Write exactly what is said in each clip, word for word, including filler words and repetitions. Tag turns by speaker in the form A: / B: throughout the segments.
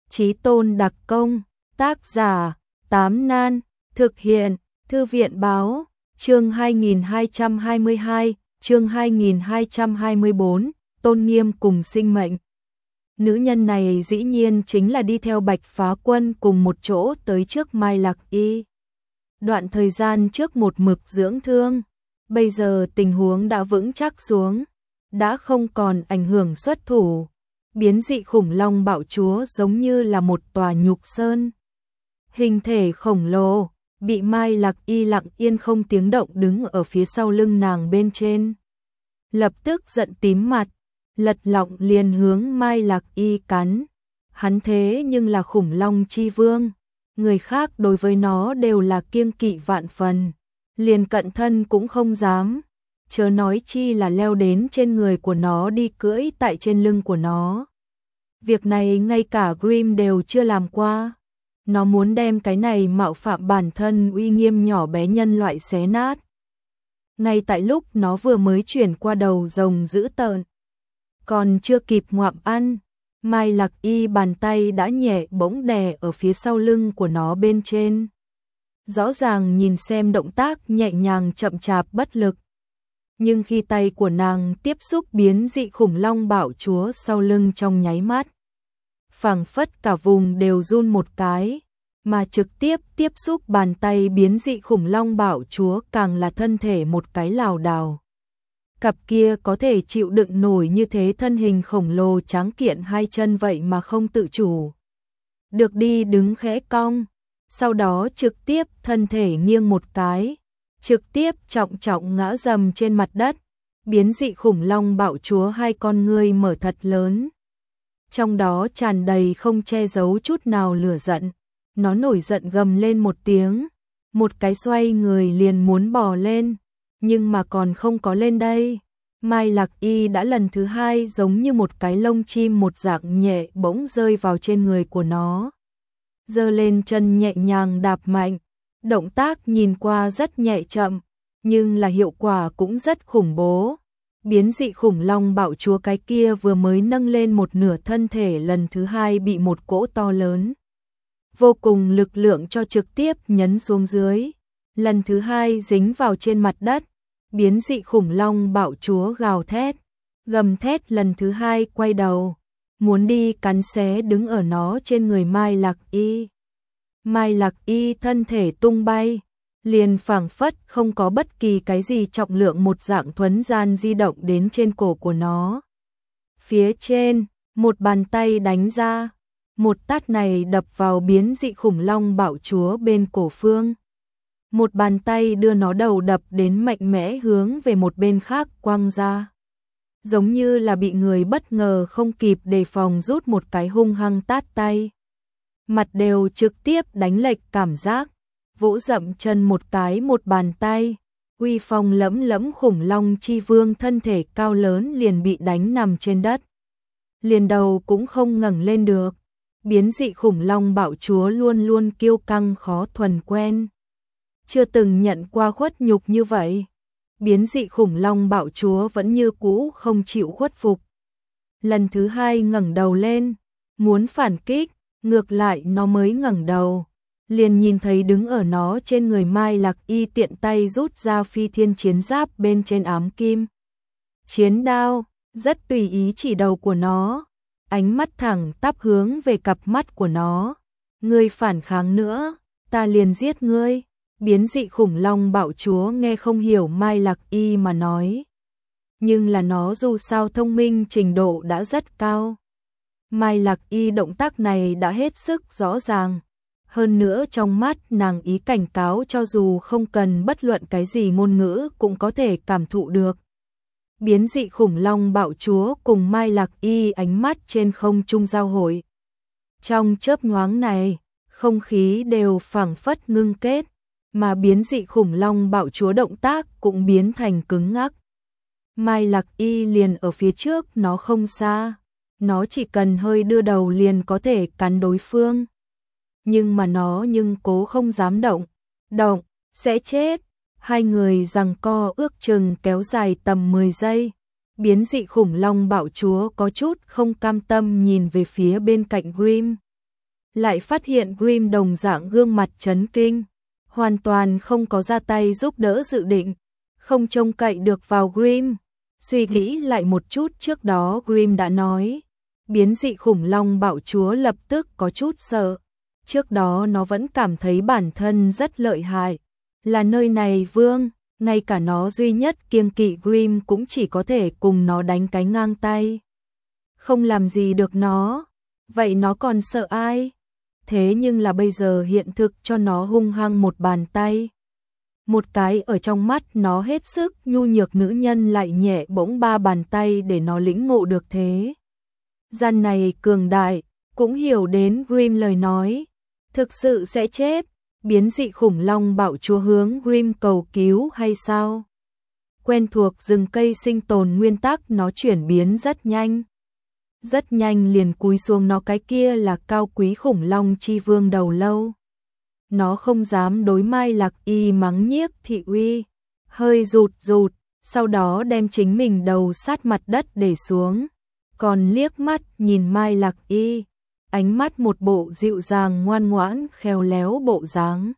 A: Chí Tôn đặc công, tác giả, Tám Nan, thực hiện, Thư viện báo, chương hai nghìn hai trăm hai mươi hai, chương hai nghìn hai trăm hai mươi bốn, tôn nghiêm cùng sinh mệnh. Nữ nhân này dĩ nhiên chính là đi theo Bạch Phá Quân cùng một chỗ tới trước Mai Lạc Y. Đoạn thời gian trước một mực dưỡng thương, bây giờ tình huống đã vững chắc xuống, đã không còn ảnh hưởng xuất thủ. Biến dị khủng long bạo chúa giống như là một tòa nhục sơn. Hình thể khổng lồ, bị Mai Lạc Y lặng yên không tiếng động đứng ở phía sau lưng nàng bên trên. Lập tức giận tím mặt, lật lọng liền hướng Mai Lạc Y cắn. Hắn thế nhưng là khủng long chi vương, người khác đối với nó đều là kiêng kỵ vạn phần, liền cận thân cũng không dám, chớ nói chi là leo đến trên người của nó đi cưỡi tại trên lưng của nó. Việc này ngay cả Grimm đều chưa làm qua. Nó muốn đem cái này mạo phạm bản thân uy nghiêm nhỏ bé nhân loại xé nát. Ngay tại lúc nó vừa mới chuyển qua đầu rồng dữ tợn, còn chưa kịp ngoạm ăn, Mai Lạc Y bàn tay đã nhẹ bỗng đè ở phía sau lưng của nó bên trên. Rõ ràng nhìn xem động tác nhẹ nhàng chậm chạp bất lực. Nhưng khi tay của nàng tiếp xúc biến dị khủng long bạo chúa sau lưng trong nháy mắt, phảng phất cả vùng đều run một cái, mà trực tiếp tiếp xúc bàn tay biến dị khủng long bạo chúa càng là thân thể một cái lảo đảo. Cặp kia có thể chịu đựng nổi như thế thân hình khổng lồ tráng kiện hai chân vậy mà không tự chủ được đi đứng khẽ cong, sau đó trực tiếp thân thể nghiêng một cái, trực tiếp trọng trọng ngã dầm trên mặt đất. Biến dị khủng long bạo chúa hai con ngươi mở thật lớn, trong đó tràn đầy không che giấu chút nào lửa giận. Nó nổi giận gầm lên một tiếng, một cái xoay người liền muốn bò lên, nhưng mà còn không có lên đây, Mai Lạc Y đã lần thứ hai giống như một cái lông chim một dạng nhẹ bỗng rơi vào trên người của nó. Giơ lên chân nhẹ nhàng đạp mạnh, động tác nhìn qua rất nhẹ chậm, nhưng là hiệu quả cũng rất khủng bố. Biến dị khủng long bạo chúa cái kia vừa mới nâng lên một nửa thân thể lần thứ hai bị một cỗ to lớn vô cùng lực lượng cho trực tiếp nhấn xuống dưới, lần thứ hai dính vào trên mặt đất. Biến dị khủng long bạo chúa gào thét, gầm thét lần thứ hai quay đầu, muốn đi cắn xé đứng ở nó trên người Mai Lạc Y. Mai Lạc Y thân thể tung bay, liền phảng phất không có bất kỳ cái gì trọng lượng một dạng thuấn gian di động đến trên cổ của nó. Phía trên, một bàn tay đánh ra, một tát này đập vào biến dị khủng long bạo chúa bên cổ phương. Một bàn tay đưa nó đầu đập đến mạnh mẽ hướng về một bên khác quăng ra. Giống như là bị người bất ngờ không kịp đề phòng rút một cái hung hăng tát tay. Mặt đều trực tiếp đánh lệch cảm giác, vỗ dậm chân một cái một bàn tay. Uy phong lẫm lẫm khủng long chi vương thân thể cao lớn liền bị đánh nằm trên đất. Liền đầu cũng không ngẩng lên được. Biến dị khủng long bạo chúa luôn luôn kiêu căng khó thuần quen, chưa từng nhận qua khuất nhục như vậy. Biến dị khủng long bạo chúa vẫn như cũ không chịu khuất phục. Lần thứ hai ngẩng đầu lên, muốn phản kích, ngược lại nó mới ngẩng đầu, liền nhìn thấy đứng ở nó trên người Mai Lạc Y tiện tay rút ra phi thiên chiến giáp bên trên ám kim chiến đao, rất tùy ý chỉ đầu của nó, ánh mắt thẳng tắp hướng về cặp mắt của nó. Ngươi phản kháng nữa, ta liền giết ngươi. Biến dị khủng long bạo chúa nghe không hiểu Mai Lạc Y mà nói, nhưng là nó dù sao thông minh trình độ đã rất cao. Mai Lạc Y động tác này đã hết sức rõ ràng, hơn nữa trong mắt nàng ý cảnh cáo cho dù không cần bất luận cái gì ngôn ngữ cũng có thể cảm thụ được. Biến dị khủng long bạo chúa cùng Mai Lạc Y ánh mắt trên không trung giao hội. Trong chớp nhoáng này, không khí đều phảng phất ngưng kết, mà biến dị khủng long bạo chúa động tác cũng biến thành cứng ngắc. Mai Lạc Y liền ở phía trước nó không xa, nó chỉ cần hơi đưa đầu liền có thể cắn đối phương. Nhưng mà nó nhưng cố không dám động, động, sẽ chết. Hai người giằng co ước chừng kéo dài tầm mười giây. Biến dị khủng long bạo chúa có chút không cam tâm nhìn về phía bên cạnh Grimm. lại phát hiện Grimm đồng dạng gương mặt chấn kinh, hoàn toàn không có ra tay giúp đỡ dự định, không trông cậy được vào Grimm. Suy nghĩ lại một chút, trước đó Grimm đã nói, biến dị khủng long bạo chúa lập tức có chút sợ. Trước đó nó vẫn cảm thấy bản thân rất lợi hại, là nơi này vương, ngay cả nó duy nhất kiêng kỵ Grimm cũng chỉ có thể cùng nó đánh cái ngang tay. Không làm gì được nó, vậy nó còn sợ ai? Thế nhưng là bây giờ hiện thực cho nó hung hăng một bàn tay. Một cái ở trong mắt nó hết sức nhu nhược nữ nhân lại nhẹ bỗng ba bàn tay để nó lĩnh ngộ được thế. Gian này cường đại, cũng hiểu đến Grimm lời nói. Thực sự sẽ chết, biến dị khủng long bạo chúa hướng Grimm cầu cứu hay sao? Quen thuộc rừng cây sinh tồn nguyên tắc nó chuyển biến rất nhanh. Rất nhanh liền cúi xuống, nó cái kia là cao quý khủng long chi vương đầu lâu. Nó không dám đối Mai Lạc Y mắng nhiếc thị uy, hơi rụt rụt, sau đó đem chính mình đầu sát mặt đất để xuống, còn liếc mắt nhìn Mai Lạc Y, ánh mắt một bộ dịu dàng ngoan ngoãn khéo léo bộ dáng.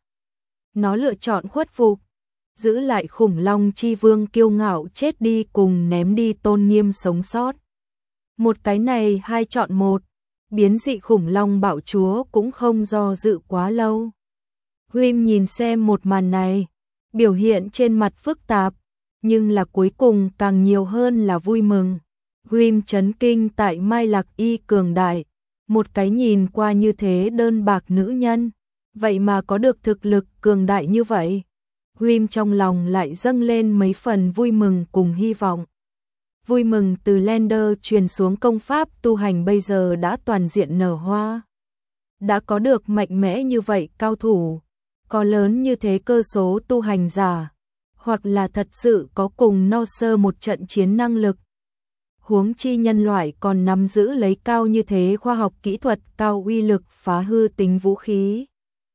A: Nó lựa chọn khuất phục, giữ lại khủng long chi vương kiêu ngạo chết đi cùng ném đi tôn nghiêm sống sót. Một cái này hai chọn một, biến dị khủng long bạo chúa cũng không do dự quá lâu. Grimm nhìn xem một màn này, biểu hiện trên mặt phức tạp, nhưng là cuối cùng càng nhiều hơn là vui mừng. Grimm chấn kinh tại Mai Lạc Y cường đại, một cái nhìn qua như thế đơn bạc nữ nhân, vậy mà có được thực lực cường đại như vậy. Grimm trong lòng lại dâng lên mấy phần vui mừng cùng hy vọng. Vui mừng từ Lander truyền xuống công pháp tu hành bây giờ đã toàn diện nở hoa. Đã có được mạnh mẽ như vậy cao thủ, có lớn như thế cơ số tu hành giả, hoặc là thật sự có cùng Norse một trận chiến năng lực. Huống chi nhân loại còn nắm giữ lấy cao như thế khoa học kỹ thuật cao uy lực phá hư tính vũ khí.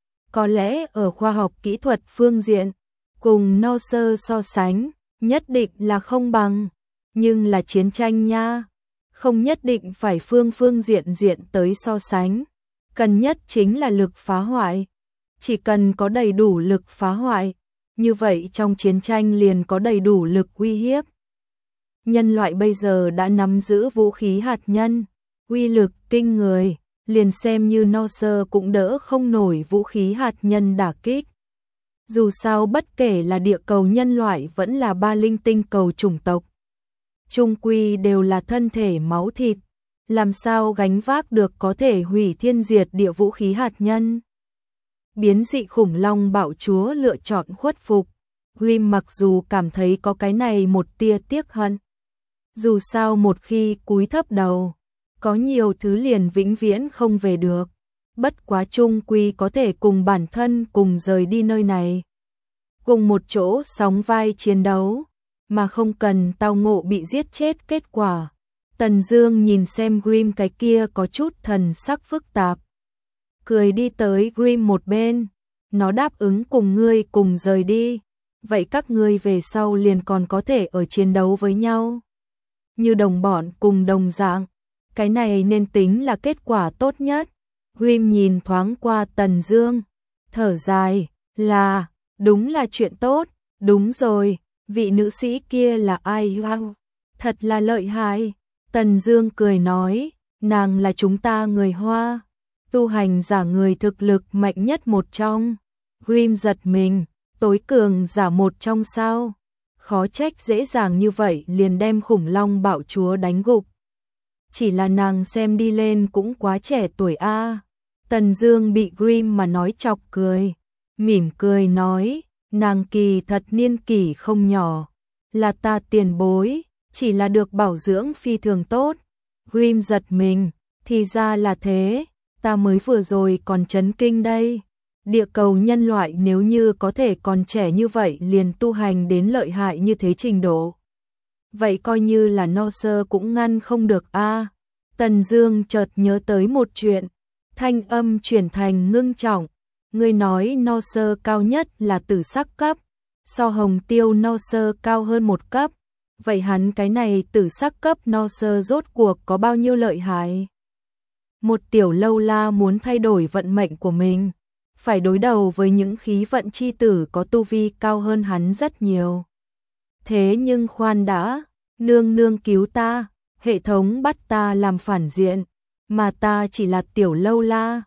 A: Có lẽ ở khoa học kỹ thuật phương diện, cùng Norse so sánh, nhất định là không bằng, nhưng là chiến tranh nha, không nhất định phải phương phương diện diện tới so sánh, cần nhất chính là lực phá hoại. Chỉ cần có đầy đủ lực phá hoại, như vậy trong chiến tranh liền có đầy đủ lực uy hiếp. Nhân loại bây giờ đã nắm giữ vũ khí hạt nhân, uy lực kinh người, liền xem như Norse cũng đỡ không nổi vũ khí hạt nhân đả kích. Dù sao bất kể là địa cầu nhân loại vẫn là ba linh tinh cầu chủng tộc, chung quy đều là thân thể máu thịt, làm sao gánh vác được có thể hủy thiên diệt địa vũ khí hạt nhân. Biến dị khủng long bạo chúa lựa chọn khuất phục. Grimm mặc dù cảm thấy có cái này một tia tiếc hận. Dù sao một khi cúi thấp đầu, có nhiều thứ liền vĩnh viễn không về được. Bất quá chung quy có thể cùng bản thân cùng rời đi nơi này. Cùng một chỗ sóng vai chiến đấu, mà không cần tao ngộ bị giết chết kết quả. Tần Dương nhìn xem Grimm cái kia có chút thần sắc phức tạp. Cười đi tới Grimm một bên, nó đáp ứng cùng ngươi cùng rời đi, vậy các ngươi về sau liền còn có thể ở chiến đấu với nhau. Như đồng bọn cùng đồng dạng, cái này nên tính là kết quả tốt nhất. Grimm nhìn thoáng qua Tần Dương, thở dài, là, đúng là chuyện tốt, đúng rồi, vị nữ sĩ kia là ai? Wow, thật là lợi hại. Tần Dương cười nói, nàng là chúng ta người Hoa, tu hành giả người thực lực mạnh nhất một trong. Grimm giật mình, tối cường giả một trong sao? Khó trách dễ dàng như vậy liền đem khủng long bạo chúa đánh gục. Chỉ là nàng xem đi lên cũng quá trẻ tuổi a. Tần Dương bị Grimm mà nói chọc cười, mỉm cười nói, nàng kỳ thật niên kỷ không nhỏ, là ta tiền bối, chỉ là được bảo dưỡng phi thường tốt. Grimm giật mình, thì ra là thế, ta mới vừa rồi còn chấn kinh đây. Địa cầu nhân loại nếu như có thể còn trẻ như vậy liền tu hành đến lợi hại như thế trình độ, vậy coi như là Norse cũng ngăn không được a. Tần Dương chợt nhớ tới một chuyện, thanh âm chuyển thành ngưng trọng, ngươi nói Norse cao nhất là tử sắc cấp, so hồng tiêu Norse cao hơn một cấp, vậy hắn cái này tử sắc cấp Norse rốt cuộc có bao nhiêu lợi hại? Một tiểu lâu la muốn thay đổi vận mệnh của mình, phải đối đầu với những khí vận chi tử có tu vi cao hơn hắn rất nhiều. Thế nhưng khoan đã, nương nương cứu ta, hệ thống bắt ta làm phản diện, mà ta chỉ là tiểu lâu la,